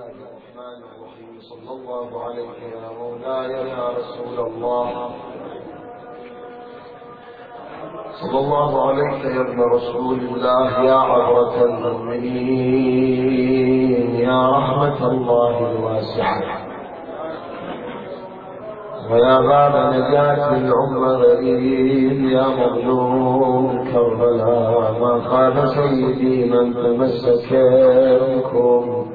الله الرحمن الرحيم. صلى الله عليك يا مولاي يا رسول الله، صلى الله عليك يا ابن رسول الله، يا عبرة المؤمنين، يا رحمة الله الواسعة، ويا باب نجاة الأمة غريب، يا مظلوم كربلاء، ما خاب سيدي من تمسك بكم.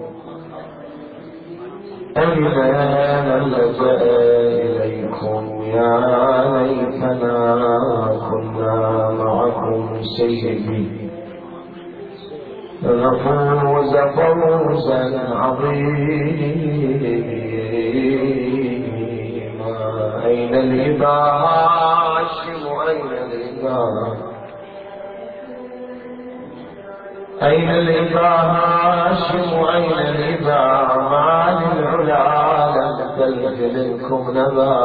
أين من لجأ إليكم؟ يا ليتنا كنا معكم سيدي، لنفوز فوزا عظيما. أين الهاشم؟ أين الهاشم؟ أين الهاشم؟ أين الهاشم؟ عن العلا لم تلج منكم نبا.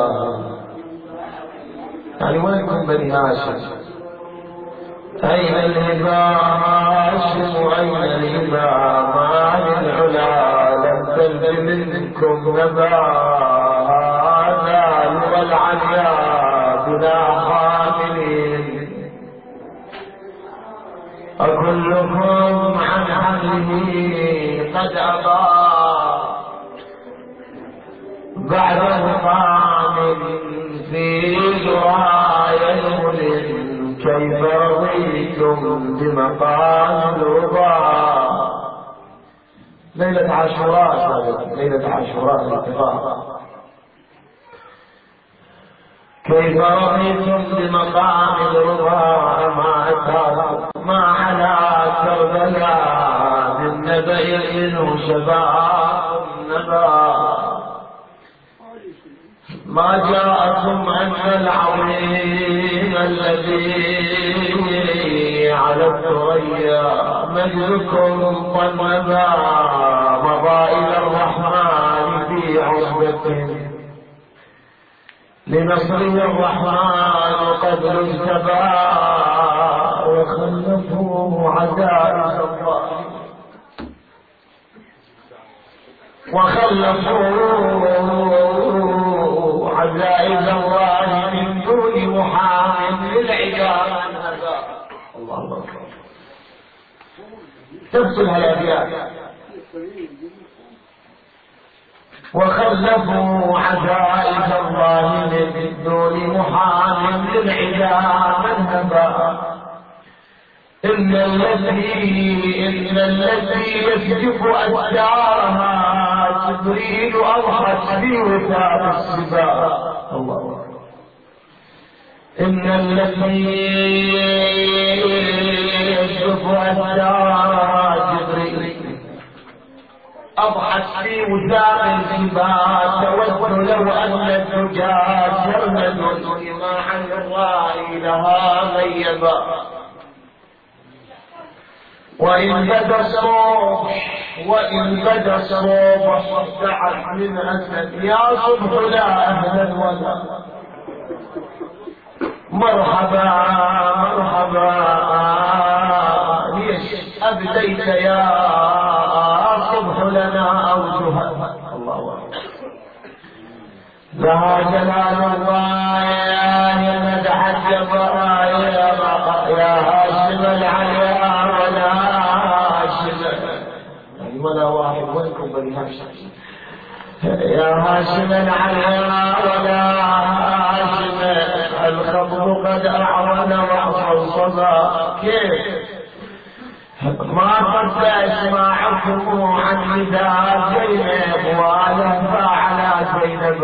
يعني وينكم بني هاشم؟ أين الهاشم؟ أين الهاشم؟ عن العلا لم تلج منكم نبا. هذا والعليا بلا حاملين، أكلكم عن حمله قد أبى. بعد مقام في دعاء الملك، كيف رضيتم بمقام الرضا. ليلة عاشوراء، ليلة عاشوراء الاتفاق. كيف رضيتم بمقام الرضا، ما على كربلاء من نبأ منه شفاء النبا. ما جاءكم أن العظيم الذي على الثريا مجدكم طنبا. مضى إلى الرحمن في عصبة، لنصره الرحمن قبل اجتبى. وخلفوه عجائز الله، وخلفوه عجائز الله من دون محام للعباد. الله أكبر. تفصلها الأبيات. وخلفوا عجائز الله من دون محام للعباد منهبا. إن التي يسجف أشجارها جبريل أضحت في وثاق السباع. الله أكبر. إن التي يسجف أشجارها جبريل أضحت في وثاق الجبال. تود لو أن الزجاج جرمد إماحا الرائي لها غيبا. وإن بدا الصبح صدعت من أسد. يا صبح لا أهلا ولا مرحبا مرحبا. ليش أبديت يا صبح لنا أوجها. الله أكبر. لها جلال الله يا مدح الجبرايا، يا هاشم العليا ولا هاشم. يعني ولا واحد. وينكم بني هاشم؟ يا هاشم العليا ولا هاشم. الخطب قد أعرن وأصوصبا. كيف ما قد أسمعكم عن نداء زينب ولهفا على زينب.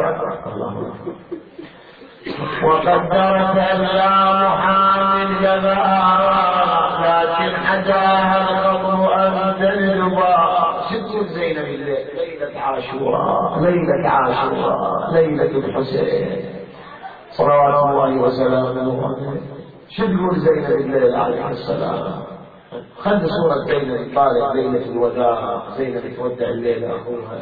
وقدرت ألا محامي الجبار، لكن حداها الخطب أن تندبا. ست زينب الليل، ليلة عاشوراء، ليلة عاشوراء، ليلة الحسين صلوات الله وسلامه عليه. شو تقول زينب الليل عليه السلام؟ خلي صورة زينب طالع ليلة الوداع، زينب تودع الليلة أخوها،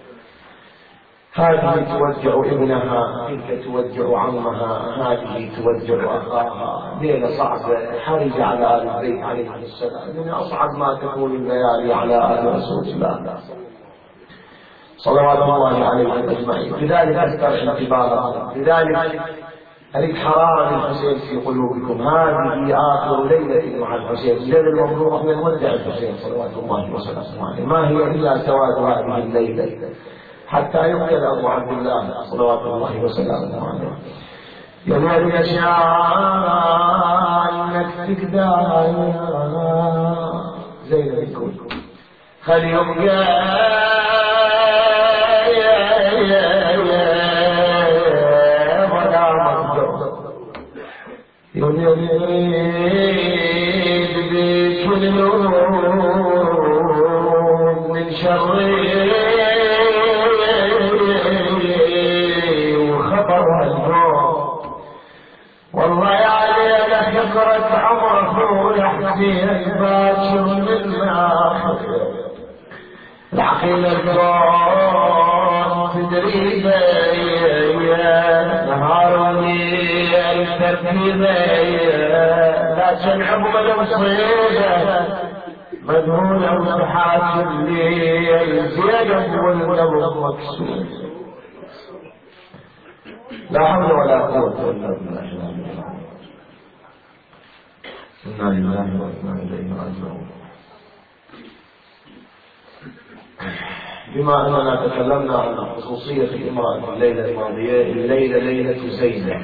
هذه تودع ابنها، تلك تودع عمها، هذه تودع أخاها. ليلة صعبة حرج على آل البيت عليه السلام، من أصعب ما تكون الليالي على آل رسول الله. صلوات الله عليهم أجمعين. لذلك أكثر انتباهكم، لذلك أريد حرارة الحسين في قلوبكم. هذه آخر ليلة مع الحسين، الليلة المبروك من ودع الحسين صلوات الله وسلامه عليه، ما هي إلا سواد هذه الليلة حتى يقتل أبو عبد الله صلوات الله وسلامه عليه. يوم يشاء أنك تقدر زين الكل خليهم يريد بكل نور من شر وخطر النور. والله يا لك حفرة عمره ولحدين باكر من آخر العقيل الكون تدري نهار وليل ترتيبه لا تنعب ولو صيده مذهولة وتحاكم لي زيادة والقلب مكسور. لا حول ولا قوة إلا بالله. إنا لله وإنا إليه راجعون. بما أننا تكلمنا عن خصوصية الإمارة الليلة الماضية، الليلة ليلة زينب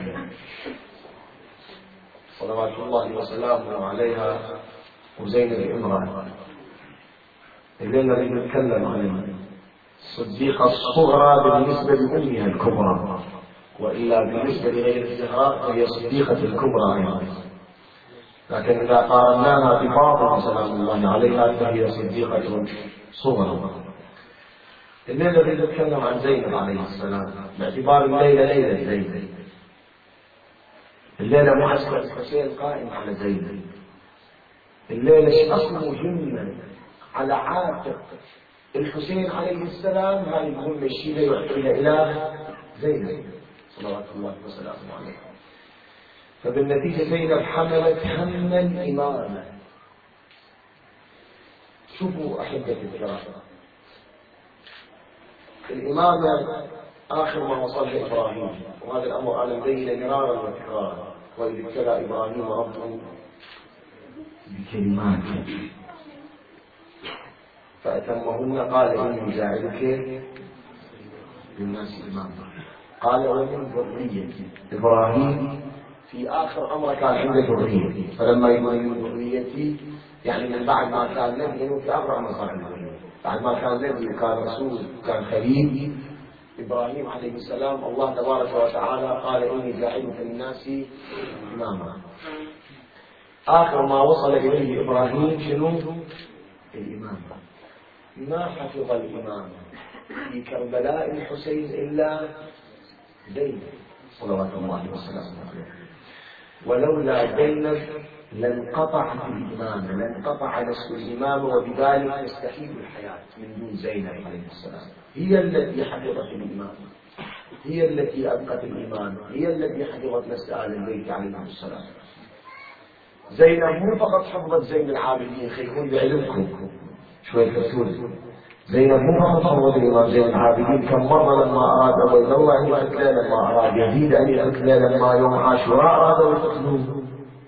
صلوات الله وسلامه عليها وزينب امرأة. الليلة اللي نتكلم عن الصديقة الصغرى بالنسبة لأمها الكبرى، وإلا بالنسبة لغير الزهراء فهي صديقة الكبرى يعني. لكن إذا قارناها بفاطمة سلام الله عليها فهي صديقة صغرى. الليلة اللي نتكلم عن زينب عليه السلام باعتبار الليلة ليلة زينب. الليلة معسكر الحسين قائم على زينب. الليلة أصل مهمة على عاتق الحسين عليه السلام، هذه المهمة الشيء يعطيها إلى زينب صلوات الله وسلامه عليه. فبالنتيجة زينب حملت هم الإمامة. شوفوا أحبة الكرام، الإمامة آخر ما وصلها إبراهيم، وهذا الأمر أنا مبين مرارا وتكرارا. وإذ ابتلى إبراهيم ربه بكلمات فأتمهن قال إني جاعلك للناس إماما. قال ومن ذريتي. إبراهيم في آخر أمره كان عنده ذرية، فلما يقول من ذريتي يعني من بعد ما كان نبي، في آخر أمره صار عنده ذرية، بعد ما كان نبي وكان رسول وكان خليل إبراهيم عليه السلام الله تبارك وتعالى قال إني جاعلك للناس إماما. آخر ما وصل إليه إبراهيم شنو؟ الإمامة. ما حفظ الإمامة في كربلاء الحسين إلا زينب صلوات الله وسلامه عليه. ولولا زينب لانقطعت الإمامة، لانقطع نسل الإمامة، وبذلك يستحيل الحياة من دون زينب عليه السلام. هي التي حفظت الإمامة، هي التي أبقت الإمامة، هي التي حفظت نسل آل البيت عليهم السلام. زينب مو فقط حفظت زين العابدين، خيكون بعلمكم شوية كثير. زينب مو فقط حفظت الإمام زين العابدين، كم مرة لما أراد عبيد الله أن يقتله، لما أراد يزيد أن يقتله، لما يوم عاشوراء أرادوا يقتلوه.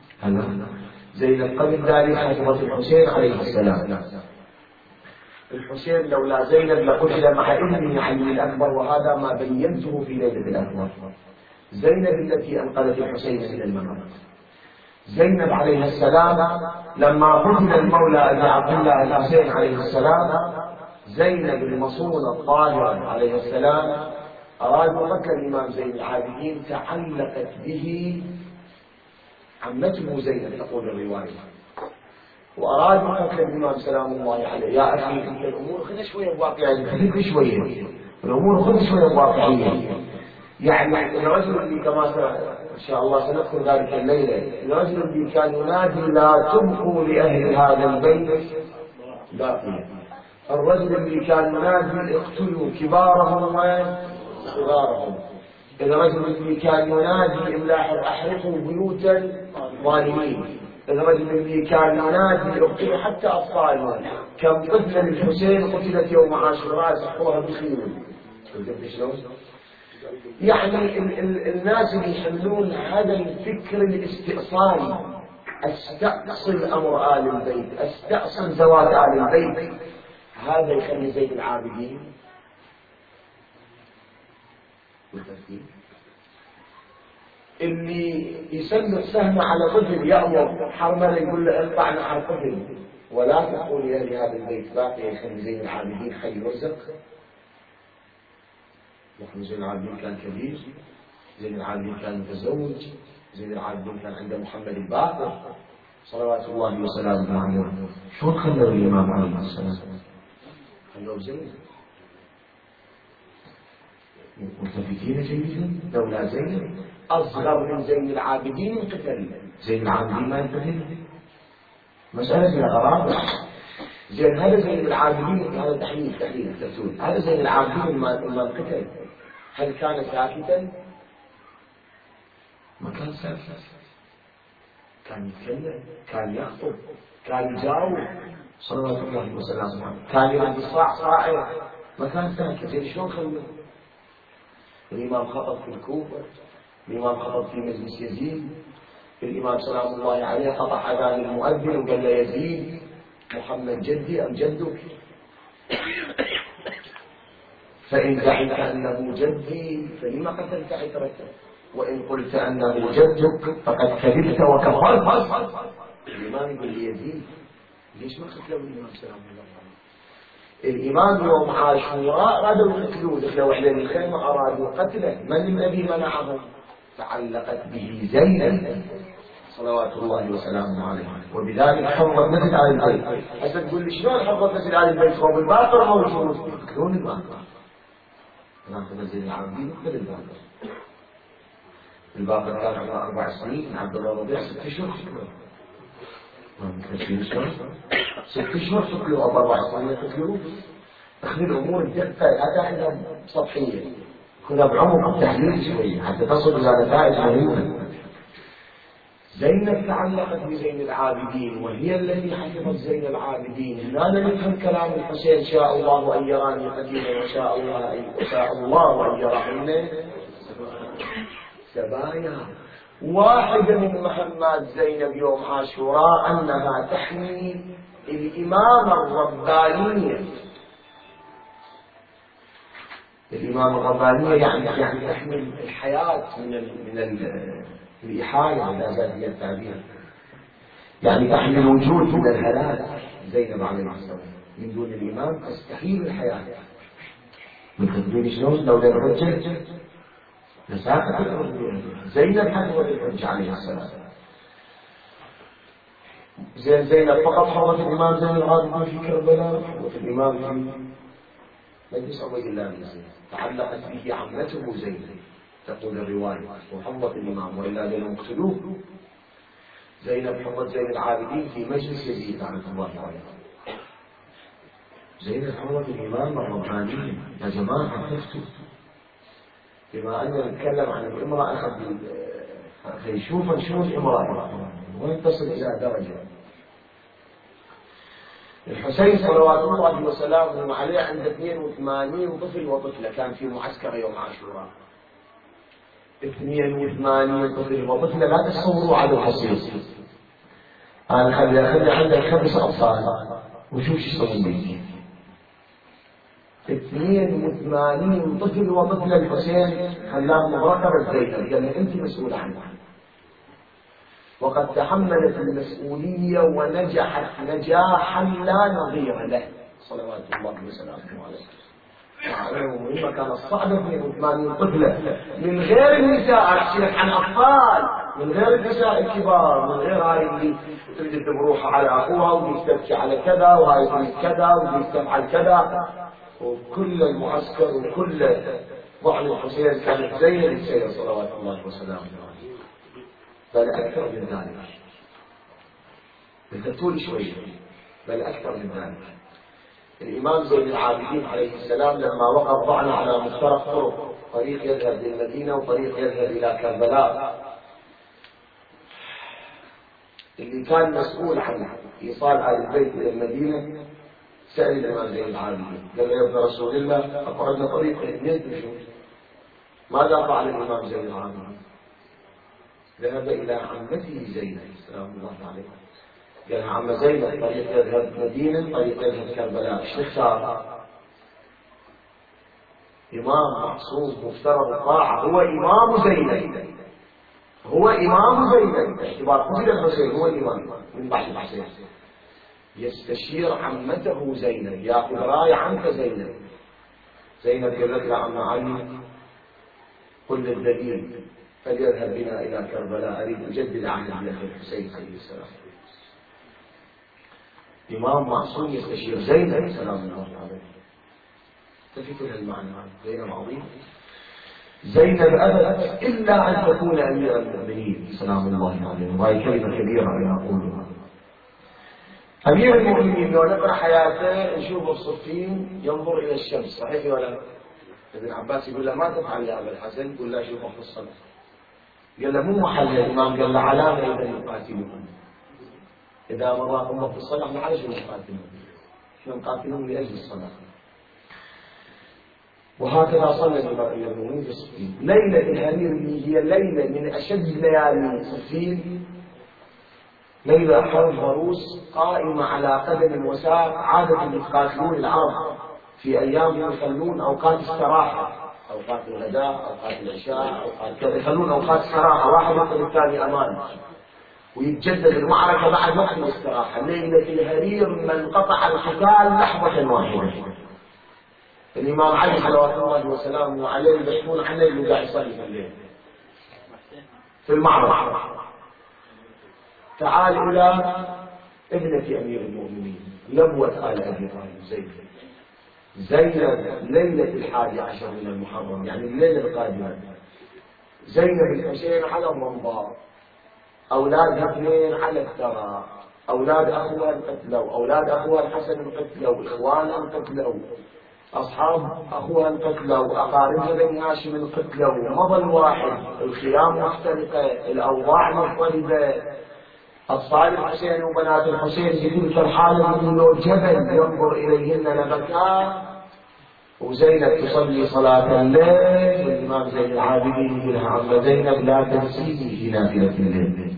زينب قبل ذلك حفظت الحسين عليه السلام. الحسين لولا زينب لقتل مع ابنه علي الأكبر، وهذا ما بينته في ليلة الأكبر. زينب التي أنقذت الحسين من الممات. زينب عليه السلام لما قتل المولى أبي عبد الله الحسين عليه السلام، زينب المصونة الطاهرة عليه السلام أرادوا قتل الإمام زين العابدين، تعلقت به عمته زينب تقول الرواية، وأرادوا قتل الإمام سلام الله عليه. يا أخي الأمور خذ شوية بواقعية، خذ شوية الأمور، خذ شوية بواقعية. يعني الرجل اللي كما إن شاء الله سنذكر ذلك الليلة، الرجل اللي كان ينادي لا تبقوا لأهل هذا البيت باقيا، الرجل اللي كان ينادي اقتلوا كبارهم وصغارهم، الرجل اللي كان ينادي احرقوا بيوت الظالمين، الرجل اللي كان ينادي اقتلوا حتى أطفالهم، كم طفلة للحسين قتلت يوم عاشوراء سحوها بخيول. شلون؟ يعني الناس اللي يحملون هذا الفكر الاستئصالي، استأصل أمر آل البيت، استأصل زواج آل البيت، هذا يخلي زين العابدين والترتيب. اللي يسلط سهم على طفل يأمر حرمله يقول له اقطع نحر طفل ولا تقول يا لهذا البيت باقي، يخلي زين العابدين حي يرزق. نحن زين العابدين كان كبير، زين العابدين كان متزوج، زين العابدين كان عنده محمد الباقر صلوات الله وسلامه عليه. شلون خلوا الإمام عليه السلام؟ خلوه زين. ملتفتين جيدا. دولة زين أصغر من زين العابدين انقتل، زين العابدين ما ينقتل. مسألة فيها غرابة. زين هذا زين العابدين، هذا تحليل تقول هذا زين العابدين ما انقتل، هل كان ساكتا؟ ما كان ساكتا، كان يتكلم، كان يخطب، كان يجاوب صلوات الله وسلامه عليه، كان يرد صاعد، ما كان ساكت. زين شلون خلوه؟ الإمام خطب في الكوفة، الإمام خطب في مجلس يزيد، الإمام سلام الله عليه قطع أذان المؤذن وقال له يزيد محمد جدي أم جدك؟ فإن زعمت أنه جدي فلما قتلت عترته، وإن قلت أنه جدك فقد كذبت وكفرت. الإمام يقول لي يزيد ليش ما قتلوا الإمام سلام الله عليه؟ الإمام يوم عاشوراء رادوا يقتلوه، دخلوا عليه الخيمة أرادوا قتله، من الذي منعهم؟ تعلقت به زينب صلوات الله وسلامه عليه، وبذلك حرمت مسجد آل البيت. هسه تقول لي شلون حرمت مسجد آل البيت؟ هو الباقر موجود، يقتلون الباقر. ناخذ زين العابدين مثل الباقر. الباقر كان عمره 4 سنين، عبد الله رضيع 6 أشهر شكله. ما متكلمين شلون؟ 6 أشهر شكله، أو 4 سنين يقتلوه. أخذ الأمور الدقة لا تحلم سطحية، كنا بعمق التحليل شوية حتى تصل إلى نتائج مهمة. زينب تعلقت بزين العابدين، وهي التي حفظت زين العابدين. هنا نفهم كلام الحسين شاء الله أن يراني قتيلا وشاء الله أن يراني سبايا. واحدة من مهمات زينب يوم عاشوراء أنها تحمي الإمامة الربانية. الإمامة الربانية يعني تحمل الحياة من الإحالة إلى ذات التعبير، يعني تحمل الوجود من الهلاك. زينب عليه السلام من دون الإمام تستحيل الحياة. من تدري شلون لو لا الحجة لساقط زينب حفظت الحجة عليه السلام. زينب فقط حفظت الإمام زين العابدين في كربلاء، وفي الإمام في مجلس عبيد الله بن زيد تعلقت به عمته زينب تقول الرواية، وحفظت الإمام وإلا لم يقتلوه. زينب حفظت زين العابدين في مجلس يزيد رحمة الله عليه. زينب حفظت الإمام الرباني. يا جماعة شفتوا بما أننا نتكلم عن الامرأة فيشوف شو الامرأة وين تصل إلى درجة. الحسين صلوات الله وسلامه عليه عنده 82 طفل وطفلة، كان في معسكر يوم عاشوراء. 82 طفل وطفلة، لا تصوروا عدد حسين. أنا خلي عندك 5 أطفال وشوف شو يسوون بيه. 82 طفل وطفلة الحسين خلاهم مراقبة زينب، قال أنت مسؤول عنها. وقد تحملت المسؤولية ونجحت نجاحا لا نظير له صلوات الله وسلامه عليه. ومما كان الصعب 82 طفلة من غير النساء، أحكي عن أطفال من غير النساء الكبار، من غير هاي اللي تريد بروحها على أخوها واللي تبكي على كذا وهاي تريد كذا واللي تفعل كذا. وكل المعسكر وكل ضعن الحسين كانت زي السيد صلوات الله وسلامه عليه، بل أكثر من ذلك. بتطول شوية، بل أكثر من ذلك. الإمام زين العابدين عليه السلام لما وقف ضعنا على مفترق طرق، طريق يذهب للمدينة وطريق يذهب إلى كربلاء، اللي كان مسؤول عن إيصال آل البيت إلى المدينة سأل الإمام زين العابدين قال له يا ابن رسول الله أقعدنا طريقا ننتشر. ماذا فعل الإمام زين العابدين؟ ذهب إلى عمته زينب سلام الله عليها، قال عم زينب طريق يذهب مدينة طريق يذهب كربلاء، ايش تختار؟ إمام معصوم مفترض الطاعة، هو إمام زينب، هو إمام زينب، اعتبار قتل الحسين هو الإمام من بعد الحسين، يستشير عمته زينب، يأخذ راي عنك زينب. زينب قالت له عم علي قل للدليل فليذهب بنا إلى كربلاء، أريد أجدد عهد الأخ الحسين عليه السلام. إمام معصوم يستشير زينب سلام الله عليه. تفكر هالمعنى زينب عظيم. زينب أبت إلا أن تكون أمير المؤمنين سلام الله عليه، وهي كلمة كبيرة أنا أقولها. أمير المؤمنين لو نقرأ حياته نشوف الصفين ينظر إلى الشمس، صحيح ولا؟ ابن عباس يقول له ما تفعل يا أبا الحسن؟ يقول له شوف في الصلاة. قال له مو محل الإمام، قال له علامة إذا يقاتلون، إذا مضاهم في الصلاة معلش يقاتلون، شو يقاتلون لأجل الصلاة. وهكذا صلى المؤمنين في صفين. ليلة الهرير هي ليلة من أشد ليالي صفين، ليلة حرب ضروس قائمة على قدم وساق. عادة يقاتلون العرب في أيام يخلون أوقات استراحة، أوقات الغداء، أوقات العشاء، أوقات كذا، يخلون أوقات استراحة، واحد يقتل الثاني أمان، ويتجدد المعركة بعد وقت الاستراحة. ليلة الهرير من قطع القتال لحظة واحدة. الإمام علي صلوات الله وسلامه عليه يبحثون عنه اللي قاعد يصلي في الليل في المعركة. تعال إلى ابنة أمير المؤمنين لبوة آل أبي طالب زينب ليلة 11 من المحرم، يعني الليلة القادمة. زينب الحسين على المنبر، أولادها اثنين على الثرى، أولاد أخوها انقتلوا، أولاد أخوها الحسن انقتلوا، إخوانها انقتلوا، أصحاب أخوها انقتلوا، أقاربها بني هاشم انقتلوا، مضى الواحد، الخيام مختلفة، الأوضاع مضطربة. أطفال الحسين وبنات الحسين في تلك الحالة مثل جبل ينظر إليهن لبكاء. وزينب تصلي صلاة الليل، والإمام زين العابدين يقول لها عم زينب لا تنسيني في نافلة الليل.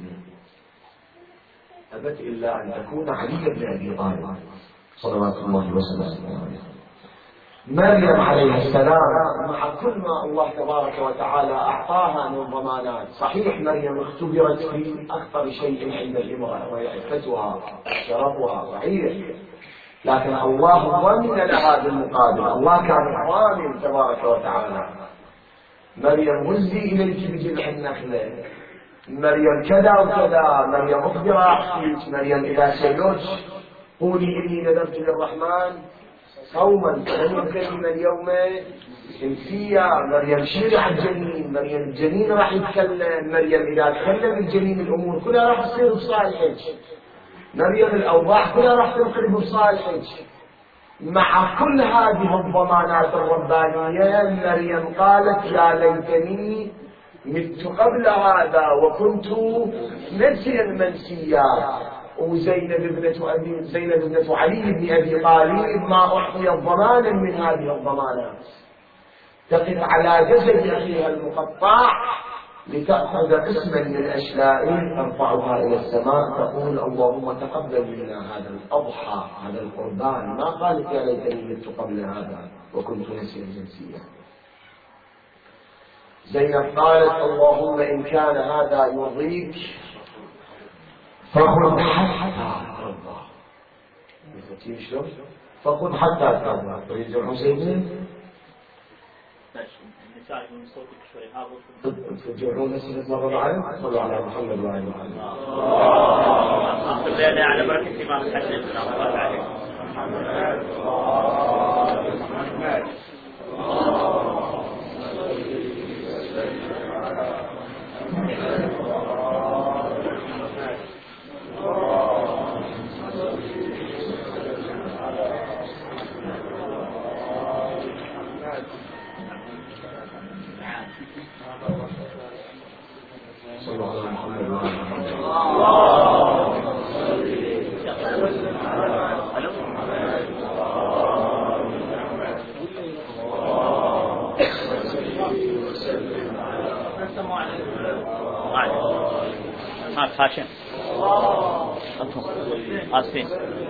أبت إلا أن تكون علي بن أبي طالب صلوات الله وسلامه عليه. مريم عليه السلام مع كل ما الله تبارك وتعالى أعطاها من ضمانات، صحيح مريم اختبرت في أخطر شيء عند الامرأة وهي عفتها شرفها، صحيح، لكن الله ضمن لها بالمقابل. الله كان ضامن تبارك وتعالى. مريم هزي إليك بجذع النخلة، مريم كذا وكذا، مريم أخبر أحكيك، مريم إذا سيلوش قولي إني نذرت للرحمن صوما فلن يكلم اليوم إنسيا. مريم شيرع الجنين، مريم الجنين راح يتكلم، مريم إذا تكلم الجنين الأمور كلها راح تصير بصالحك، مريم الأوضاع كلها راح تنقلب بصالحك. مع كل هذه الضمانات الربانية مريم قالت يا ليتني مت قبل هذا وكنت نسيا منسيا. وزينب ابنة علي بن أبي طالب ما أعطيت ضمانا من هذه الضمانات، تقف على جسد أخيها المقطع لتأخذ قسما من أشلائه ترفعها إلى السماء تقول اللهم تقبل منا هذا الأضحى، هذا القربان. ما قالت يا ليتني مت قبل هذا وكنت نسيا منسيا. زينب قالت اللهم إن كان هذا يرضيك فخذ حتى ترضى. يفتين شلون؟ فخذ حتى ترضى. تريد الحسين؟ النساء من صوتك شوي هابط. ترجعون سنة مرة بعد؟ صلوا على محمد وعلى آله وصحبه. صلينا على بركة إمام الحسن سلام الله عليه. هاشم آسفين.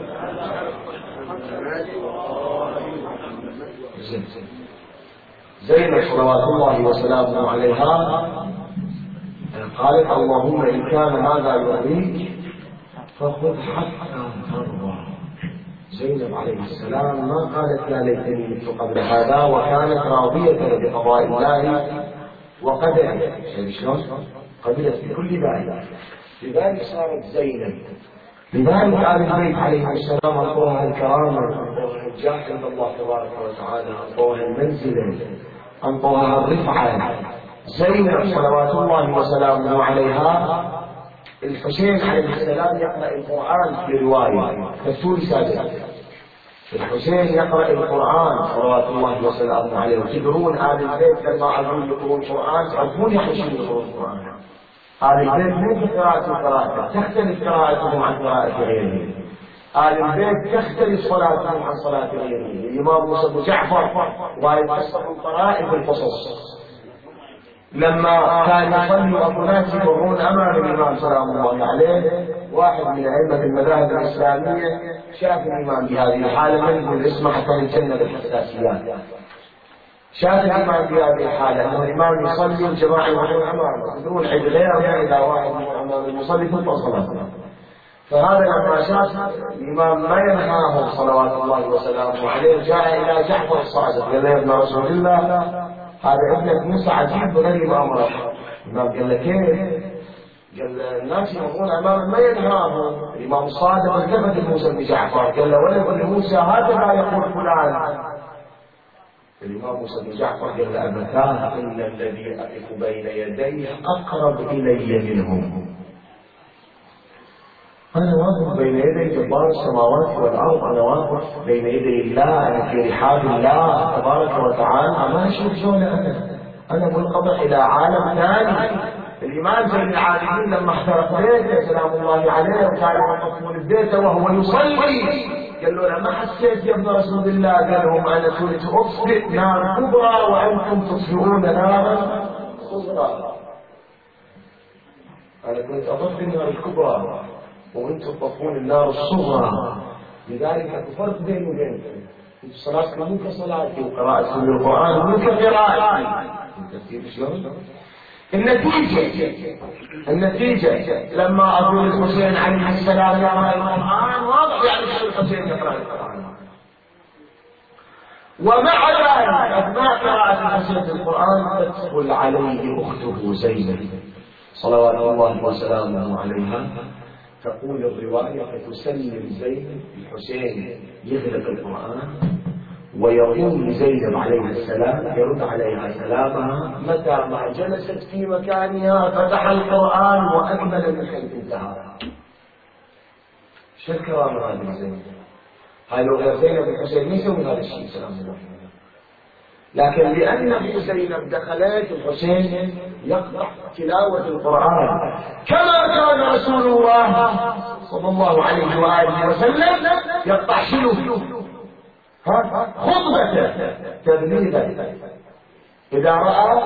زينب صلوات الله وسلامه عليها قالت اللهم إن كان هذا يرضيك فخذ حتى ترضى. زينب عليه السلام ما قالت يا ليتني مت قبل هذا، وكانت راضية بقضاء الله وقدره. شلون؟ قبلت بكل ذلك. لذلك صارت زينب. لذلك آل البيت عليهم السلام أعطوها الكرامة، أعطوها الجاه عند الله تبارك وتعالى، أعطوها المنزلة، أعطوها الرفعة. زينب صلوات الله وسلامه عليها الحسين عليه السلام يقرأ القرآن في رواية فالسوري سادس. الحسين يقرأ القرآن صلوات الله وسلامه عليه. وتدرون آل البيت لما عرفوا يقرؤون القرآن تعرفون يا حسين يقرؤون القرآن. آل البيت مو قراءة تختلف قراءتهم عن قراءة غيرهم. آل البيت تختلف صلاتهم عن صلاة غيرهم. الإمام موسى بن جعفر ويقصر القرائب القصص لما كان يصلي أبو ناس يمرون أمام الإمام سلام الله عليه، واحد من أئمة المذاهب الإسلامية شاف الإمام بهذه الحالة، منزل اسمه حتى الجنة بالحساسيات. شاف الإمام بهذه الحالة أنه الإمام يصلي والجماعة يمرون أمامه، تدرون عيد غير إذا واحد من أمام المصلي تبطل صلاته. فهذا لما شاف الإمام ما ينهاه صلوات الله وسلامه عليه جاء إلى جعفر الصادق قال له يا ابن رسول الله هذا ابنك موسى عجيب غريب أمره. الإمام قال له كيف؟ قال الناس يمرون أمامه ما ينهاه. الإمام الصادق التفت لموسى بن جعفر قال له ولد موسى هكذا يقول فلان. الإمام موسى بن جعفر قال له أبتاه إن الذي أقف بين يديه أقرب إلي منهم. أنا واقف بين يدي جبار السماوات والأرض، أنا واقف بين يدي الله، أنا في رحاب الله تبارك وتعالى، ما أشوف شلون أنا منقطع إلى عالم ثاني. الإمام زين العابدين لما احترق بيته سلام الله عليه وكان يوقفون البيت وهو يصلي قال له ما حسيت يا ابن رسول الله؟ قال لهم أنا كنت أطفئ نار كبرى وأنتم تطفئون نارا صغرى. أنا كنت أطفئ النار الكبرى وأنتم تطفئون النار الصغرى. لذلك أكو فرق بيني وبينكم. صلاتكم مو كصلاتي وقراءتكم للقرآن مو كقراءتي. شلون؟ النتيجة لما أقول الحسين عليه السلام يقرأ القرآن واضح يعني الحسين يقرأ القرآن. ومع ذلك أثناء قراءة الحسين القرآن تدخل عليه أخته زينب صلوات الله وسلامه عليها، تقول الرواية فتسلم زينب الحسين يغلق القرآن ويقوم لزينب عليه السلام يرد عليها سلامها. متى ما جلست في مكانها فتح القرآن وأكمل من حيث انتهى. شو الكرامة هذه زينب؟ هاي لو غير زينب الحسين ما يسوي هذا الشيء سلام الله. لكن لأن زينب دخلت الحسين يقطع تلاوة القرآن كما كان رسول الله صلى الله عليه وآله وسلم يقطع شنو؟ خطبته تبليغا. إذا رأى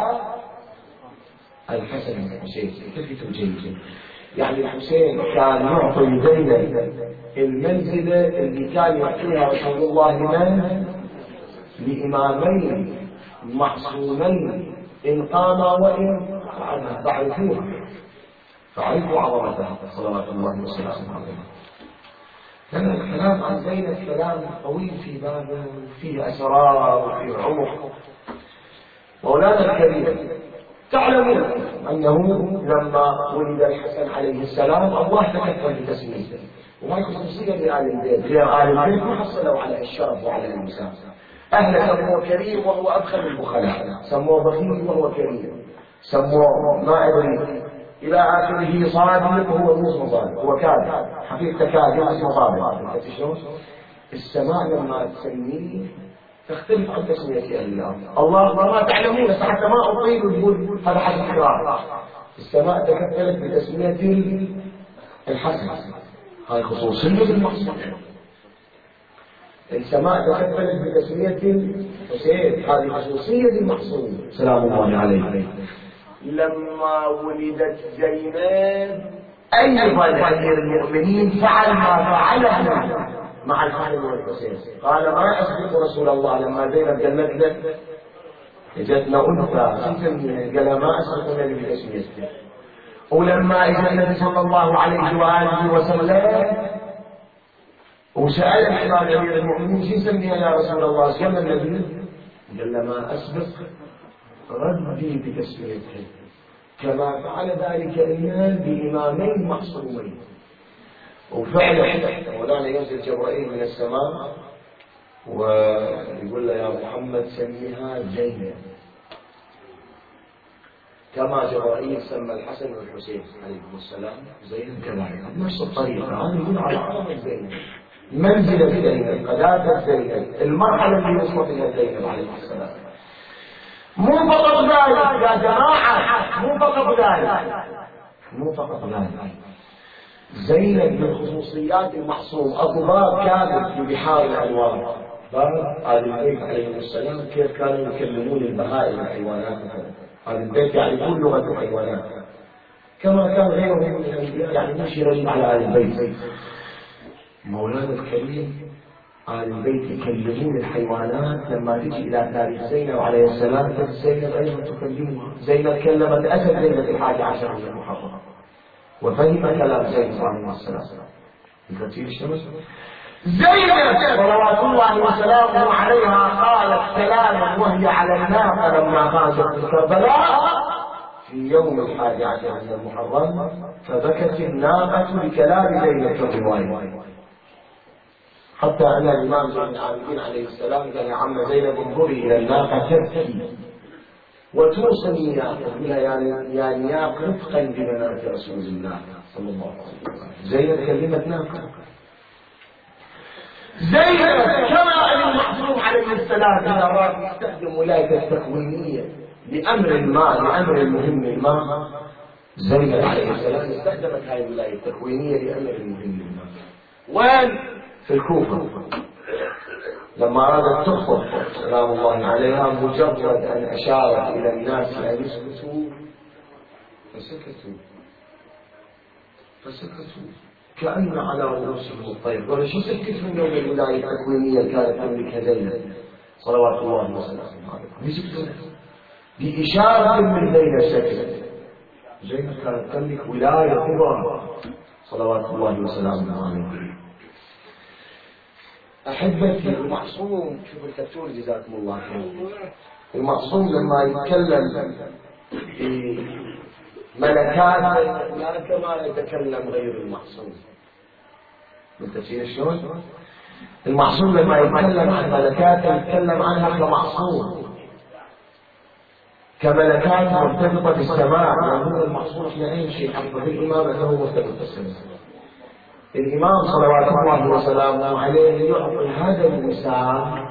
الحسن والحسين التفتوا جيدا، يعني الحسين كان يعطي زينب المنزلة اللي كان يعطيها رسول الله لمن؟ لإمامين معصومين إن قاما وإن قعدا. تعرفوها، تعرفوا عظمتها صلوات الله وسلامه عليها. لأن الكلام عن زينب كلام طويل في بابه، فيه أسرار وفيه عمق. مولانا الكريم تعلمون أنه لما ولد الحسن عليه السلام الله تكفل بتسميته، وهي خصوصية لآل البيت. غير آل البيت ما حصلوا على الشرف وعلى الإنسان. أهل سموه كريم وهو أبخل البخلاء، سموه بخيل وهو كريم، سموه ما أدري إلى آخره صادق وهو مو صادق، هو كاذب حقيقة كاذب اسمه صادق. شلون؟ السماء لما تسميه تختلف عن تسمية الله. الله ما تعلمون حتى ما أطيل ويقول هذا حد حرام. السماء تكفلت بتسمية الحسن، هاي خصوصية المحسن. السماء تكفلت بتسمية الحسين، هذه خصوصية المحسون سلام الله عليه. لما ولدت زينب أيضا أمير المؤمنين فعل ما فعله مع الحسن والحسين. قال ما أصدق رسول الله لما زينب قالت له اجتنا انثى قال ما أصدق النبي بتسميته. ولما اجى النبي صلى الله عليه واله وسلم وسأل الإمام أمير المؤمنين شو يسميها يا رسول الله؟ قال النبي قال له ما أسبق ردي بتسميته كما فعل ذلك الإمام بإمامين معصومين. وفعلا مولانا ينزل جبرائيل من السماء ويقول له يا محمد سميها زينب كما جبرائيل سمى الحسن والحسين عليهم السلام زينب كذلك نفس الطريقة. هذا يقول على عظمة زينب، منزلة زينب، قداسة زينب، المرحلة اللي وصلت إلى زينب عليه السلام. مو فقط ذلك يا جماعة، مو فقط ذلك زينب من خصوصيات المعصوم. أبو باب كامل في بحار الأنوار باب آل البيت عليهم السلام كيف كانوا يكلمون البهائم الحيوانات. آل البيت يعني كل لغة الحيوانات كما كان غيرهم من الأنبياء يعني مش غريب على آل البيت. مولانا الكريم آل البيت يكلمون الحيوانات. لما تجي إلى تاريخ زينب عليه السلام تجد زينب أيضا تكلمون. زينب كلمت أسد زينب 11 من المحرم وفهم كلام زينب عليه السلام. زينب صلوات الله وسلامه عليها قالت سلاما وهي على الناقة لما خرجت من كربلاء في يوم 11 من المحرم فبكت الناقة لكلام زينب في الرواية. حتى أن الإمام زين العابدين عليه السلام قال يا عم زينب انظري إلى الناقة تبكي وتوصني يا نياق رفقا ببنات رسول الله صلى الله عليه وسلم. زينب كلمة ناقة. زينب كما أن المعصوم عليه السلام إذا أراد يستخدم ولاية التكوينية لأمر مهم ما زينب عليه السلام استخدمت هذه الولاية التكوينية لأمر مهم ما. وين؟ في الكوفة لما أرادت تخطب سلام الله عليها مجرد أن أشارت إلى الناس أن يسكتوا فسكتوا كأن على رؤوسهم الطير. قالوا شو سكتوا من يوم الولاية التكوينية كانت تملكها زينب صلوات الله وسلامه عليها بإشارة من بين السكت. زينب كانت تملك ولاية كبرى صلوات الله وسلامه عليها. أحبتي المعصوم شوف الكتور جزاكم الله خير. المعصوم لما يتكلم في ملكات لا كما يتكلم غير المعصوم. متفقين شلون؟ المعصوم لما يتكلم عن ملكات يتكلم عنها كمعصوم كملكات مرتبطة بالسماء. وهو المعصوم في أي شيء حق الإمام أنه مرتبط بالسماء. الإمام صلوات الله وسلامه عليه يعطي هذا المساء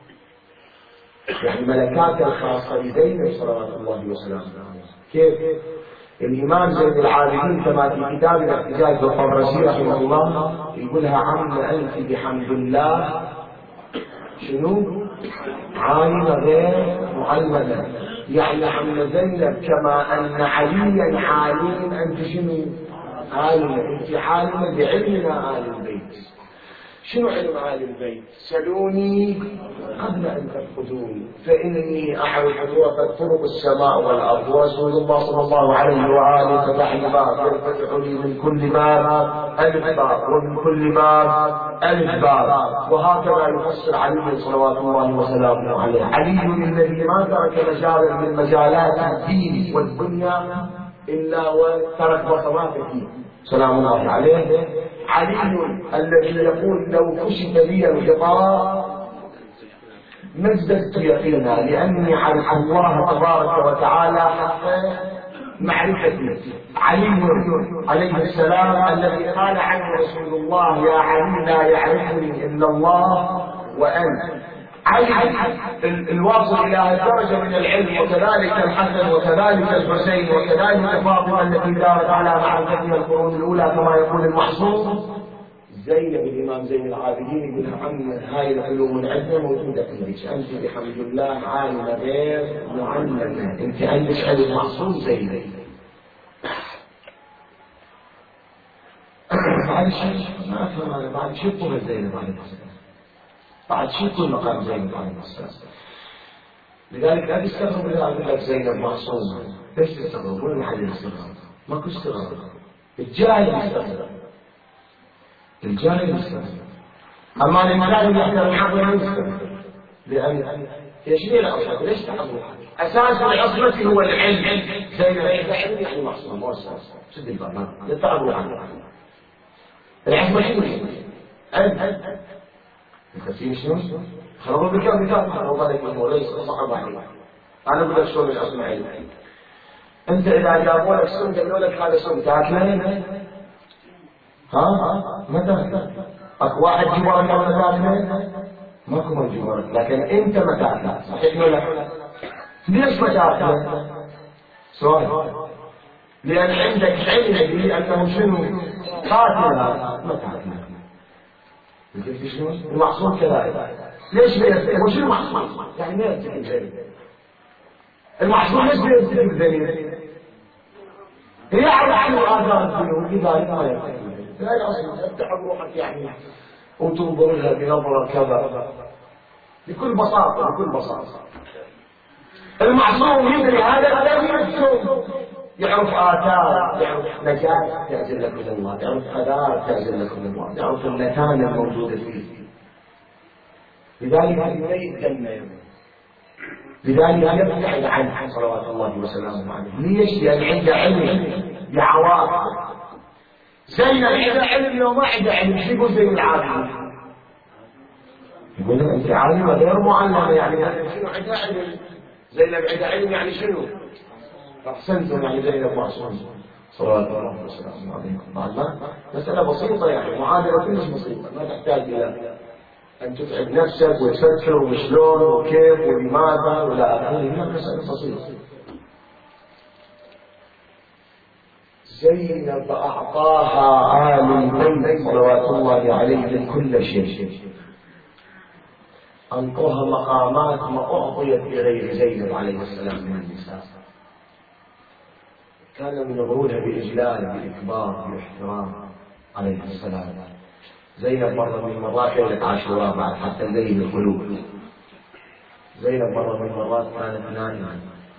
يعني ملكات الخاصة بزينب صلوات الله وسلامه عليه. كيف؟ الإمام زين العابدين كما في كتاب الاحتجاج بالطبرسي رحمه الله يقولها عم أنت بحمد الله شنو؟ عالمة غير معلمة. يعني عم زينب كما أن عليا عالم أنت شنو؟ عالمة. انت عالمة بعلمنا آل البيت. شنو علم آل البيت؟ سلوني قبل أن تأخذوني فإني أعرف طرق السماء والأرض ورسول الله صلى الله عليه وآله فتح لي باب ينفتح لي من كل باب ألف باب ومن كل باب ألف باب. وهكذا يفسر علي صلوات الله وسلامه عليه. علي الذي ما ترك مجالا من مجالات الدين والدنيا إلا وترك بصمات فيه سلام الله عليه. علي الذي يقول لو كشف لي الغطاء ما ازددت يقينا لأني عرفت الله تبارك وتعالى حتى معرفتي. علي عليه السلام الذي قال عنه رسول الله يا علي لا يعرفني إلا الله وأنت. علي الواصل إلى الدرجة من العلم وكذلك الحسن وكذلك الحسين وكذلك فاطمة التي دارت على معرفتها القرون الأولى كما يقول المعصوم. زينب الإمام زين العابدين يقول لها عم هاي العلوم العلمية موجودة عندك، أنت بحمد الله عالمة غير معلمة، أنت عندك علم معصوم زينب. بعد شيء ما أفهم أنا، بعد شيء طول زينب عليه السلام، بعد شيء طول مقام زينب عليه السلام. لذلك لا تستغرب إذا أقول لك زينب معصومة، ليش تستغرب؟ ولا محل يستغرب؟ ماكو استغراب. الجاهل يستغرب، الجاهل يستغرب. أما الإنسان يحترم الحق ما يستغرب، لأن يشبه العصمة. ليش تحضر الحق؟ أساس العصمة هو العلم. زينب علم يعني معصومة، مو أساس. سد الباب، لا تعبوا عنه. العصمة شنو؟ علم. التفسير شنو؟ خربوا بكام خربوا عليك الأمور، ليس صعب عليك. أنا أقول لك شلون العصمة علم. أنت إذا جابوا لك سم قالوا لك هذا سم تاكله؟ ها؟ ما تاكله. أكو واحد جوارك ما تاكله؟ ماكو من جوارك، لكن أنت ما تاكله، صحيح ولا لا؟ ليش ما تاكله؟ سؤال. لأن عندك علم بأنه شنو؟ قاتل ما تاكله. قلت شنو؟ المعصوم كذلك. ليش بيرتكب؟ وشنو المعصوم؟ يعني ما يرتكب ذلك. المعصوم ليش بيرتكب ذلك؟ يعرف عن آثار الذنوب لذلك ما يرتكب. لا الأصل افتح روحك يعني وتنظر لها بنظرة كذا. بكل بساطة. المعصوم يدري هذا الذي يكتب، يعرف آثار، يعرف نجاة تعزل لك من الله، يعرف آثار تعزل لك من الله، يعرف النتانة الموجودة فيه. لذلك لا يتجنن، لذلك يبتعد عنه صلوات الله وسلامه عليه. ليش؟ لأن عنده علم بعواقب. زينب عنده علم لو ما عنده علم شو يقول زين العالم؟ يقول أنت عالمة غير معلمة، يعني شنو عندها علم؟ زينب عندها علم يعني شنو؟ أحسنتم، يعني زينب معصومة صلوات الله وسلامه عليه. مسألة بسيطة، يعني معادلة كلش بسيطة، ما تحتاج إلى أن تتعب نفسك وتفكر وشلون وكيف ولماذا ولا آخره. هي مسألة بسيطة. زينب أعطاها آل البيت صلوات الله عليهم كل شيء، أنطوها مقامات ما أعطيت لغير زينب عليه السلام من النساء. كان ينظرونها بإجلال بإكبار باحترام عليه السلام. زينب مرة من المرات ليلة عاشوراء بعد حتى الليل القلوب، زينب مرة من المرات كانت نائمة،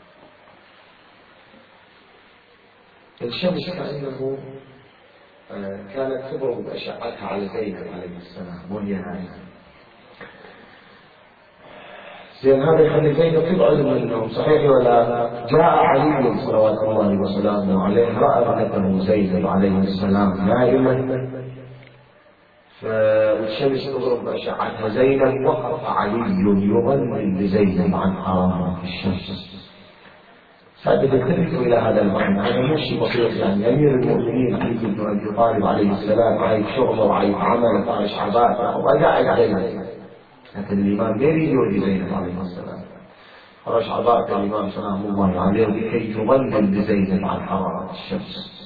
الشمس كأنه كانت تبرد أشعتها على زينب عليه السلام وهي نائمة. زين هذا يخلي زينب تبعد من النوم، صحيح ولا؟ جاء علي صلوات الله وسلامه عليه رأى ابنته زينب عليه السلام نائمة فالشمس تضرب بأشعتها زينب، وقف علي يظلل لزينب عن حرارة الشمس. فبتلتفت إلى هذا المعنى، هذا مشي بسيط، يعني أمير المؤمنين علي بن أبي طالب عليه السلام عايز شغله وعايز عمله وعايز عباده وقاعد عليه، لكن الإمام ما يريد يودي زينب عليه السلام، خرج عباده الإمام سلام الله عليه لكي يظلل لزينب عن حرارة الشمس.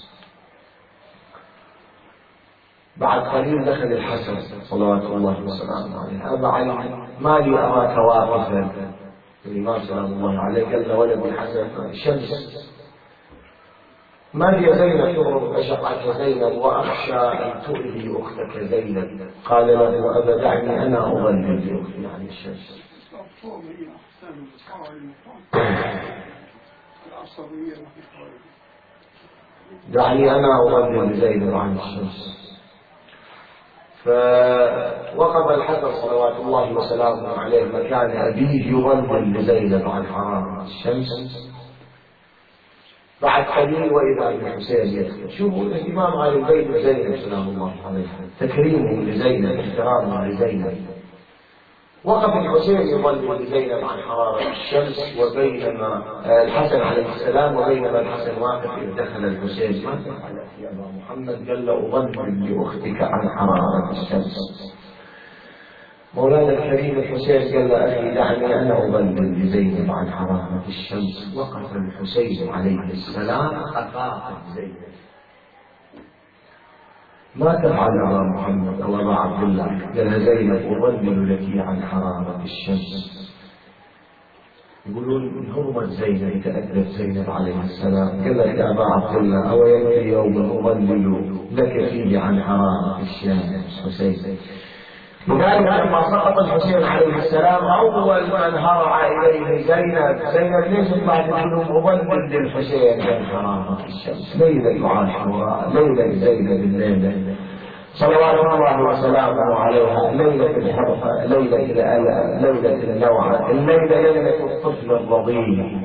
بعد قليل دخل الحسن صلوات الله وسلامه عليه، أبا علي ما لي أراك واقفا. الإمام سلام الله عليه قال له ولد الحسن الشمس ما لي زينب تغرب أشعتك زينب وأخشى أن تؤذي أختك زينب. قال له أبا دعني أنا أظلل لأختي عن الشمس. دعني أنا أظلل لزينب عن الشمس. فوقف الحسن صلوات الله وسلامه عليه مكان أبيه يظلل لزينب عن حرارة الشمس. بعد قليل وإذا الحسين يدخل. شوفوا الإمام على البيت زينب سلام الله عليه، تكريمه لزينب، احترامه لزينب. وقف الحسين يظلل لزينب عن حرارة الشمس، وبينما الحسن عليه السلام وبينما الحسن واقف إذ دخل الحسين. ما تفعل يا أبا محمد؟ قال له أظلل لأختك عن حرارة الشمس. مولانا الكريم الحسين قال له أخي دعني أنا أظلل لزينب عن حرارة الشمس. وقف الحسين عليه السلام أفاق زينب. ما تفعل أبا محمد أو أبا عبد الله؟ قال زينب أظلل لك عن حرارة الشمس. يقولون هرمت زينب، تأدت زينب عليه السلام، قال لك يا أبا عبد الله أو يأتي يوم أظلل لك فيه عن حرارة الشمس حسين. لذلك لما سقط الحسين عليه السلام أول من هرع إليه زينب ليش بعد منهم أظلل للحسين عن حرارة الشمس؟ ليلة عاشوراء، ليلة زينب الليلة صلوات الله وسلامه عليها، ليلة الحرفة، ليلة الألم، ليلة النوعة، الليلة ليلة الطفل الرضيع،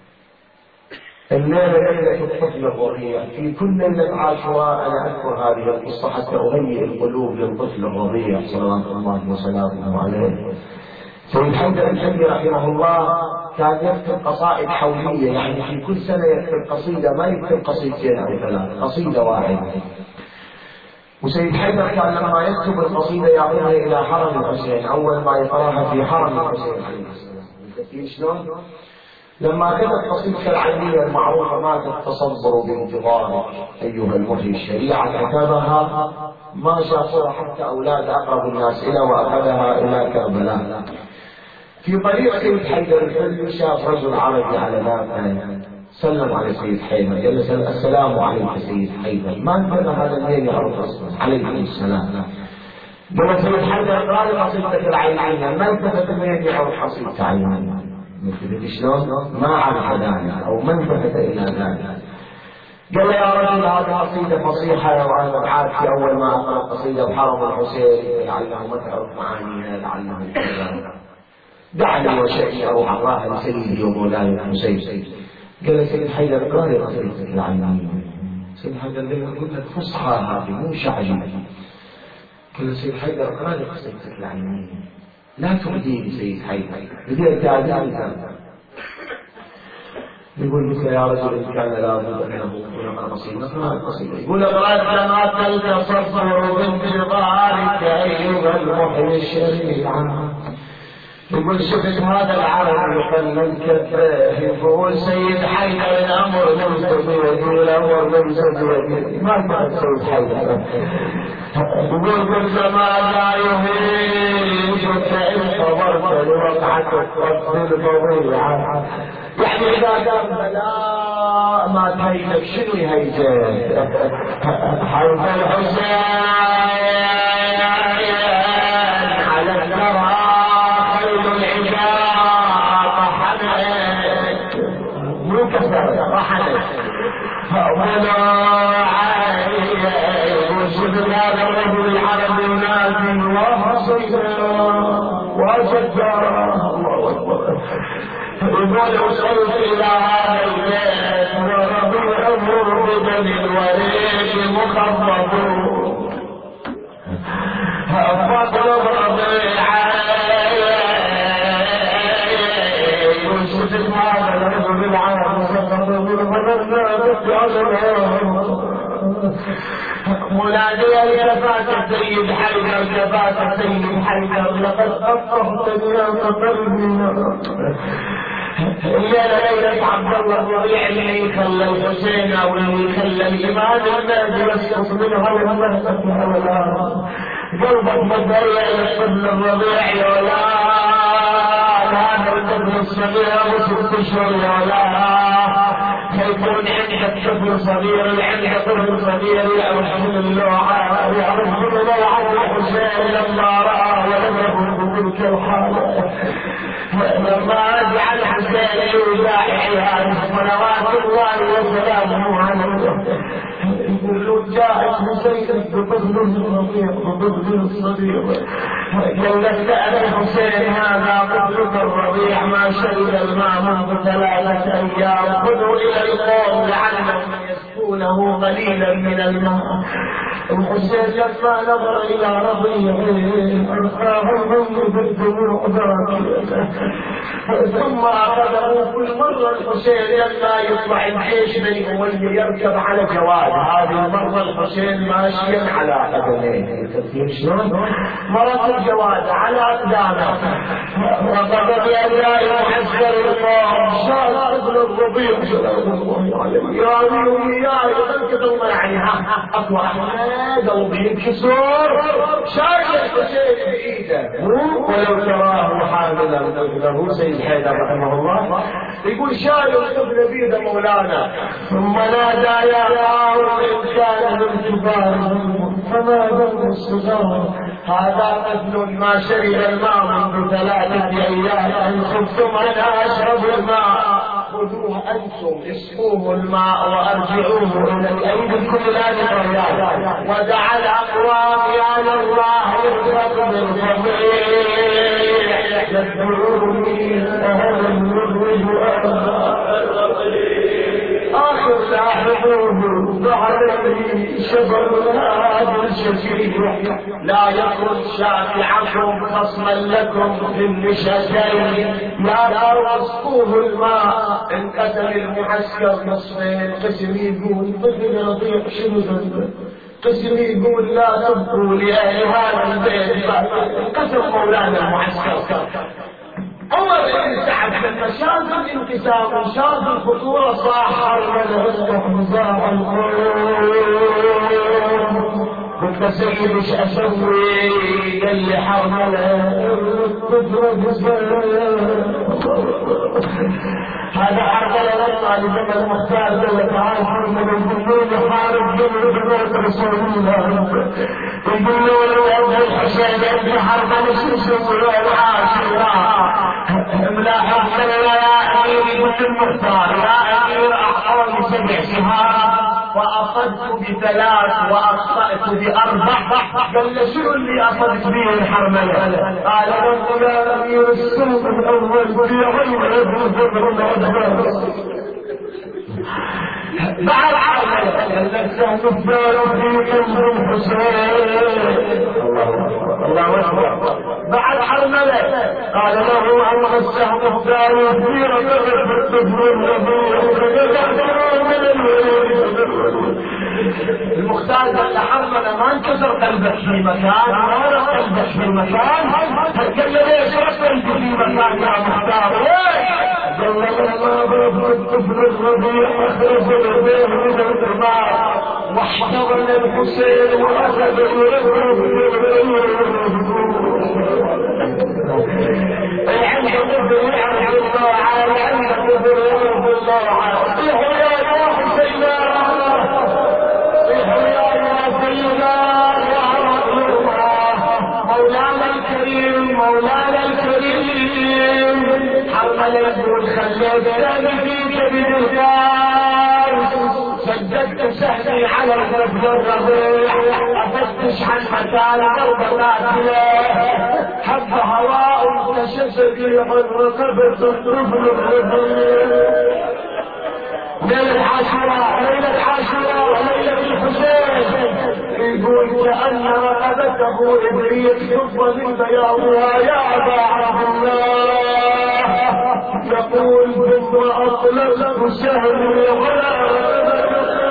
الليلة ليلة الطفل الرضيع. في كل ليلة عاشوراء أنا أذكر هذه القصة حتى أهيئ القلوب للطفل الرضيع صلوات الله وسلامه عليه. سيد حيدر الجندي رحمه الله كان يكتب قصائد حولية، يعني في كل سنة يكتب قصيدة، ما يكتب قصيدتين أو ثلاث، قصيدة واحدة. وسيد حيدر كان لما يكتب القصيدة يعطيها إلى حرم الحسين، أول ما يقرأها في حرم الحسين عليه السلام. شلون؟ لما كتب قصيدة العينية المعروفة ما تتصبر بانتظارك أيها المحيي الشريعة، كتبها ما شافوها حتى أولاد أقرب الناس إلى، وأخذها إلى كربلاء. في طريق سيد حيدر الحلمي شاف رجل عربي على ناقة، سلم على سيد حيدر قال له السلام عليك سيد حيدر. ما انتبه هذا الليل يعرف اسمه عليكم السلام. قال سيد حيدر قال قصيدة العينية، ما التفت الليل يعرف قصيدة عينية. مثل شلون؟ ما عرف ذلك او ما التفت الى ذلك. قال يا رجل هذه قصيدة فصيحة، وانا بعد في اول ما اقرا قصيدة بحرم الحسين لعله ما تعرف معانيها، لعله كذا، دعني وشأني اروح الله لسيدي ومولاي الحسين. قال سيد حيدر اقرأ لي قصيدة العينية. سيد حيدر يقول لك فصحى هذه مو شعبي. قال سيد حيدر اقرأ لي قصيدة العينية، لا تؤذيني سيد حيدر، بديت تعذيبك. يقول مثل يا رجل إن كان لابد أنه يكون قصيدة. يقول أقرأت كما تلتصفر بانتظارك أيها المحيي الشريعة. يقول شفت هذا العرب يخلل كفاه، يقول سيد حيدر الأمر ليس بيدي، الأمر ليس بيدي. ما كان سيد حيدر يقول كل زمان لا يهيجك إن صبرت لوقعة الطفل الفظيعة. يعني إذا كان بلاء ما تهيجك شنو يهيجك؟ حرب الحسين على الثرى رحلت ولا عين وشد هذا الرجل العربي ينادي وحصينا وشجع الله اكبر. يقول وصلت الى هذا البيت وربيع بدم الوريد مخضب، فاطلب ربيعه وشد هذا الرجل العربي مناديا التفات سيد حيدر، التفات سيد حيدر لقد أفرحتني يا قلبي. الليلة ليلة عبد الله الربيع اللي يخلى الحسين أو اللي يخلى الإمام المهدي يسقط منها ويمسكها ولا قلبك مضيع للطفل الربيع يا ولاد، هذا الطفل الصغير أبو 6 أشهر يا ولاد، يكون عندك طفل صغير، عندك طفل صغير يعرف من اللوعة، يعرف من لوعة الحسين لما رأى ولم يكن بتلك الحالة، لما رجع الحسين يداعي صلوات الله وسلامه عليه. يقولون جاء حسين بطفل صغير، بطفل صغير، قلت أنا الحسين هذا طفلك الرضيع ما شرب الماء منذ 3 أيام، خذوا إلى القوم لعلهم يسقونه قليلا من الماء. الحسين لما نظر إلى رضيعه ألقاه منه بالدموع ذاكرة، ثم أخذه. كل مرة الحسين لما يطلع الجيش بينه واللي يركب على جواد، هذه المرة الحسين ماشيا على قدميه، شلون؟ مرة الجواد على أقدامه، وقد بأن لا يحسر القوم، شاف طفل الربيع سلام الله عليه يا أمي يا قلت يعني أكو أحمد قلبي ينكسر شايل الحسين بإيده ولو تراه حاملا ابنه سيد حيدر رحمه الله يقول شايل الطفل بإيده مولانا ثم نادى يا الله إن كان من كبار فما ذنب الصغار هذا مثل ما شرب الماء منذ 3 أيام إن خفتم أن أشرب الماء خذوه أنتم اسقوه الماء وأرجعوه إلى الأيدي كلان الرجال ودعا الأقوام يا الله يرزق بالجميع يدعوني أهل الرجل آخر لاحظوه ضعلني شبر هذا الشفيع لا يكن شافعكم خصما لكم في النشتين لا وصفوه الماء انقسم المعسكر نصفين قسم يقول طفل رضيع شنو ذنبه قسم يقول لا تبقوا لأهل هذا البيت انقسم مولانا المعسكر عمر بن سعد لما شاف الانقسام وشاف الخطوره صاح حرمله استحزاء القوم قلت سيد ايش اسوي؟ قال لي حرمله هذا حرمله لما لزمن المختار قال تعال حرمله يقولون يحارب جمع رسول الله يقول له لو ابو الحسين انت حرمله شو يسوي له العاشره ملاحظ يا امير قلت المختار يا امير اعطاني 7 سهام واصبت ب3 واخطات ب4 قال شنو اللي اصبت به الحرمله؟ قال رب يا امير السلم الاول في غير بعد حرمله السهم الثالث في قلب الحسين الله اكبر بعد حرمله قال له الله السهم الثالث في رقبه الطفل المختار قال حرمله ما انكسر قلبك في مكان ما رق قلبك في مكان قال ليش رقبت في مكان يا مختار قال لما ضرب الطفل الرضيع اخرج الرضيع من الماء واحتضن الحسين واخذ يرغب العند قدر يعرف الله على العند قدر يعرف الله على صيحوا يا حسين صيحوا يا سيدنا يا رسول الله مولانا الكريم مولانا الكريم حرمل يقول خليت فيك بالدار سددت سهلي على الطفل الرضيع افتش عن مكان ضربة حب هواء انتشس ريح رقبة الطفل الرضيع ليلة عاشوراء وليلة الحسين يقول كأن رقبته إبريق يفضل من بياضها يا أبا عبد الله يقول ثم أطلقت سهلي غلام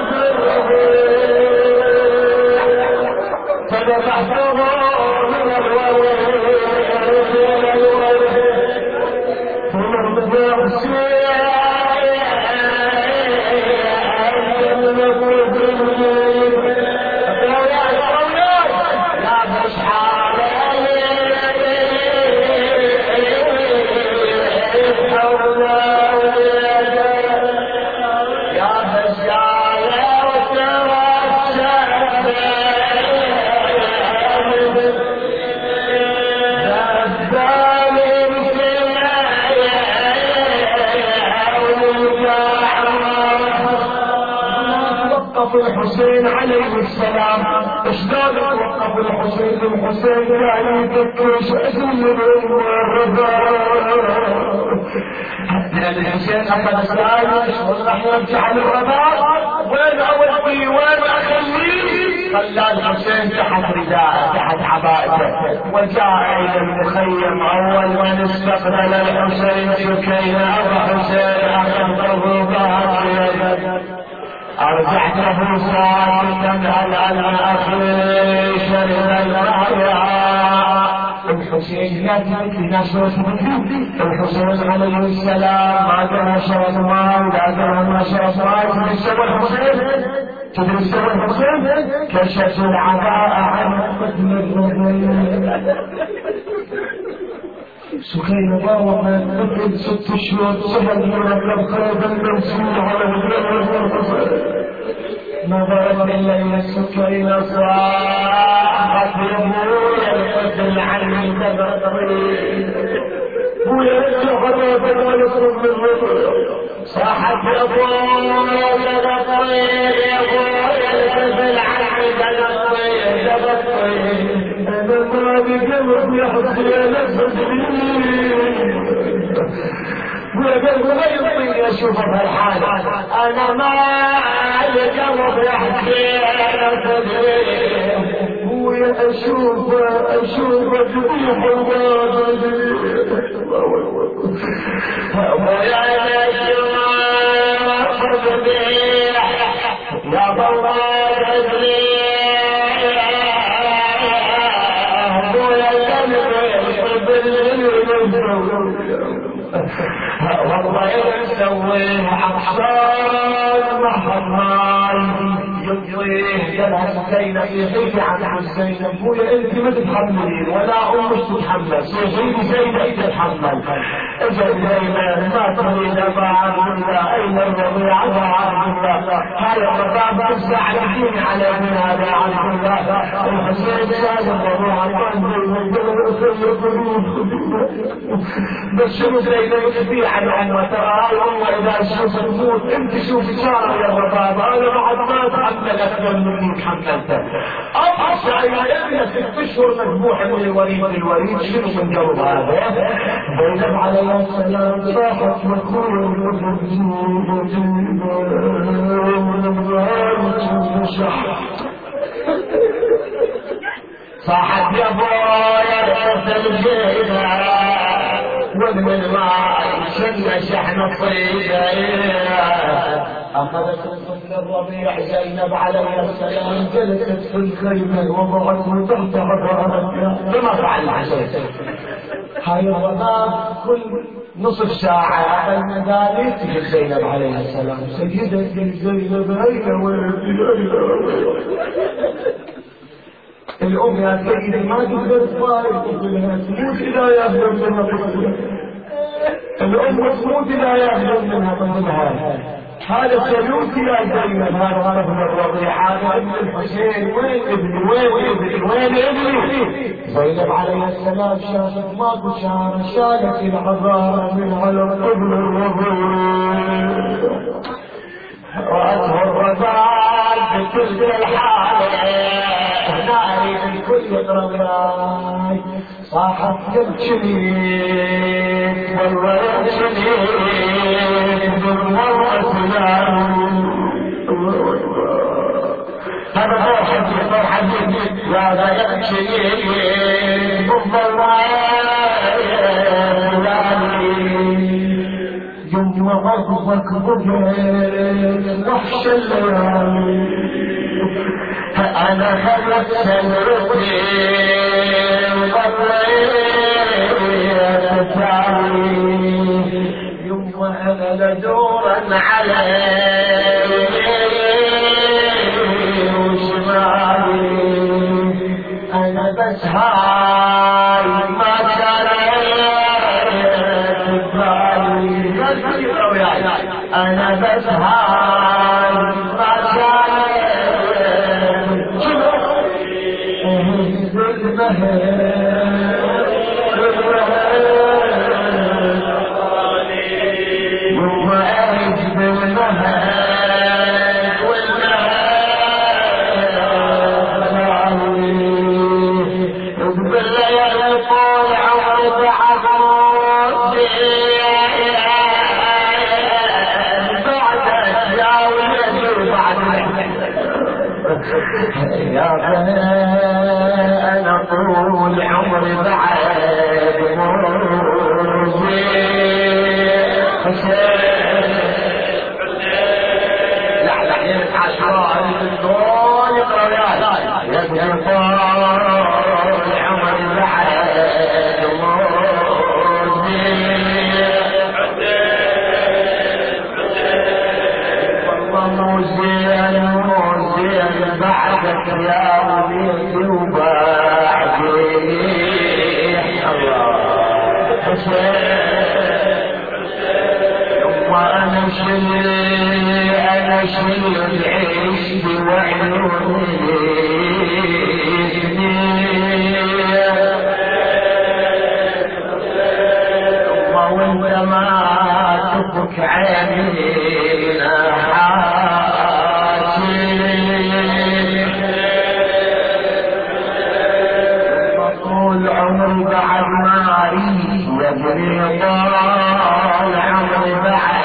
فدفعته من الولد ثم الحسين عليه السلام اشلون توقف الحسين يعني تكش اسم الحسين اخذ سايش راح يرجع للرباط وين اودي وين اخليه؟ خلى الحسين تحت رداءه تحت عباءته وجاء الى المخيم اول من استقبل الحسين سكينه ابو حسين اخذته ظهر أرجعته ساكتا على أخي شرب الراية الحسين لا تمثل نشرة الحسين عليه السلام ما كان نشرة مال لا كان نشرة مال تدري الحسين تدري الحسين كشف العباء عن قدم الرجل سكينة ضاوة من قبل 6 شهور صهر من الخيب المنسوب على الحسين نظرت إليه السكينة صاحت يبويا القتل عني تبطري بويا الشهر فالولكم من رجل صاحت يبويا تبطري يبويا القتل عني تبطري أنا ما بقلب يحصي نفسي وقلبه ما يطيق اشوف الحال انا ما القلب يحكي انا تدري واشوف تطيح الوادي ويا نجم تضيح يا ضوء تدري ويا والله يسويه عطشان محمد يطيه جلها سكينة يحيي عن حسين ابويا انت ما تتحملين ولا امك تتحمل صيحيني زينب تتحمل اجل زينب ما تريد بعد الله اين الرضيع بعد الله هاي الرضاعة تفزع الدين على من هذا عبد الله الحسين سالم الرضيع بس شنو زينب تبيع عن امه ترى الله اذا شوف تموت انت شوف اشاره يا الرضاعة انا بعد ما اتحمل اكثر مني تحملته اقصى الى 6 اشهر مذبوح من الوليد شنو من جو هذا زينب عليه السلام صاحت مكروه صاحت يا بويا القتل جينا ومن الماء شن شحن الصيدة أخذت الطفل الربيع زينب عليه السلام جلست في الخيمة وضعته تحت حضرتها كما فعل الحسين هاي الرضاعة كل نصف ساعة بين ذلك تجي زينب عليه السلام سيدتي زينب أين ولدي الأم يا سيدي ما تقدر تفارق طفلها تموت إذا يهدم منها طفلها الأم تموت إذا يهدم منها طفلها هذا سلوك يا زينب هذا طفل الرضيع هذا ابن الحسين وين ابني وين ابني زينب عليه السلام شافت ماكو شعر شالت العذارى من على الطفل الرضيع رأته الرضاع بكل الحالة ناري الكل يضرب راي صاحت تبكي والولد شديد والله سلام هذا طور حديث يا ذا يبكي بالله يوم وغضبك ضجر وحش الليالي أنا خلت سنرتي وضريت يوم وأنا لدورا علي وشمالي أنا بس هاي ما كانت تبالي أنا بس هاي ما كانت أنا طول عمري بعد مرضي لا ينفع شراء الدول يقرأ يا ابني طول عمري بعد بعدك يا وليدي وبعدي الله أنا شل العيش وعيوني وانت ما تبك عينينا حاجي طول عمري بعد ما اريد يجري طال عمري بعد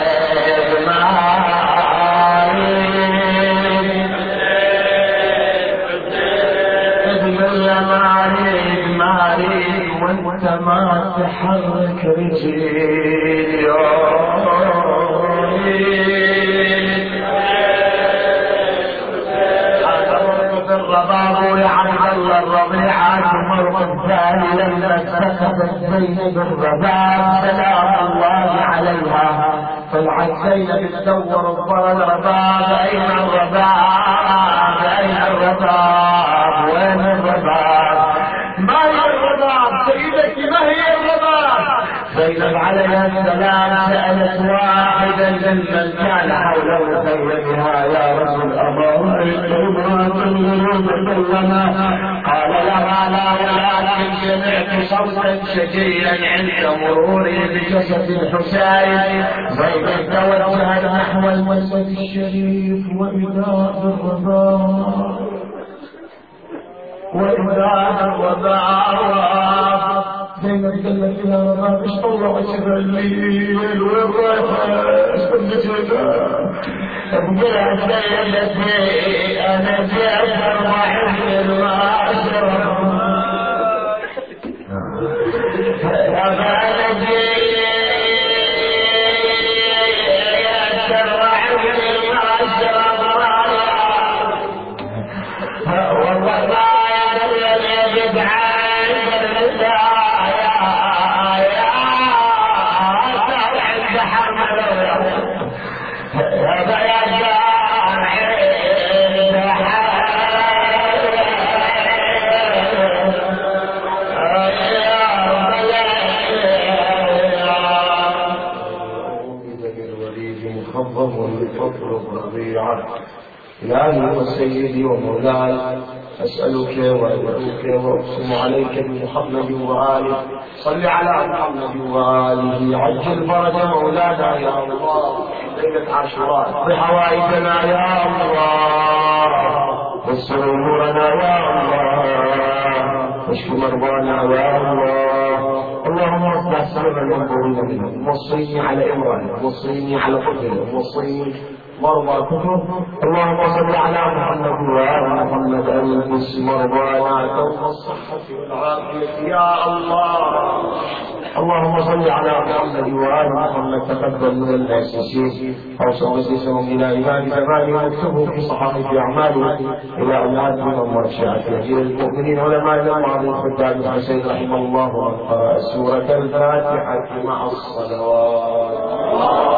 وانت ما تحرك رجلي الرباب يا عبد الله الربيعات مرة ثانية لما سكتت زينب الرباب سلام الله عليها طلعت زينب تدور الضرب الرباب اين الرباب اين الرباب وين الرباب ما هي الرباب سيدتي ما هي الرباب زينب عليها السلام سألت واحدا ممن كان حوله زينبها يا رسول الله قال لها لا ولكن سمعت صوتا شجيا عند مروري بجسد الحسين زينب توجهت نحو المسجد الشريف وإذا بالرباب زينب قالت يا رب ايش طلع شبه الليل وين رايحه استنيت بقولها سيدتي انا جيت اربع الواشر يا بلدي يا شرع الواشر والله ما يدري يبعد إلهي وسيدي ومولاي أسألك وأدعوك وأقسم عليك بمحمد وآله صل على محمد وآله عجل فرج مولانا يا الله ليلة عاشوراء بحوائجنا يا الله واستر أمورنا يا الله واشف مرضانا يا الله اللهم اصلح سبب المنظورين منهم وصيني على إمرأة وصيني على طفل وصيني مرضى كفر اللهم صل على محمد وآل محمد أنفس مرضانا دوم الصحة والعافية يا الله اللهم صل على محمد وآل محمد تقبل من المؤسسين أوصل مجلسهم إلى إمام زمانه واكتبه في صحائف أعماله إلى أمهاتهم ومرشعات أجيال المؤمنين علماء الماضي الخدام الحسين رحمه الله وقرأ سورة الفاتحة مع الصلوات